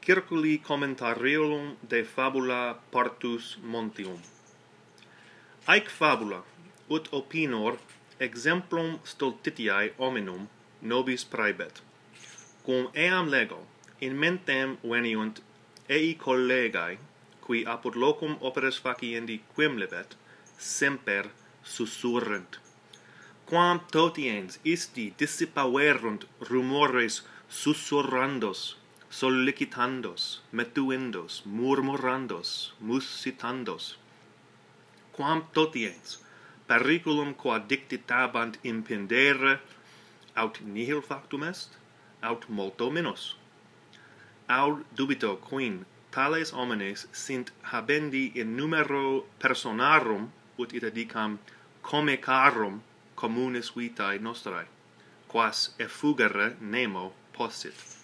circuli commentariolum de fabula partus Montium. Haec fabula, ut opinor, exemplum stultitiae hominum nobis praebet. Cum eam lego, in mentem veniunt ei collegae, qui apud locum operas faciendi quemlebet, semper susurrent. Quam totiens isti dissipaverunt rumores susurrandos, sollicitandos, metuendos, murmurandos, musitandos. Quam totiens periculum quod dictitabant impendere, aut nihil factum est, aut multo minus. Aut dubito quin tales homines sint habendi in numero personarum, ut ita dicam comicarum communis vitae nostrae, quas effugere nemo possit.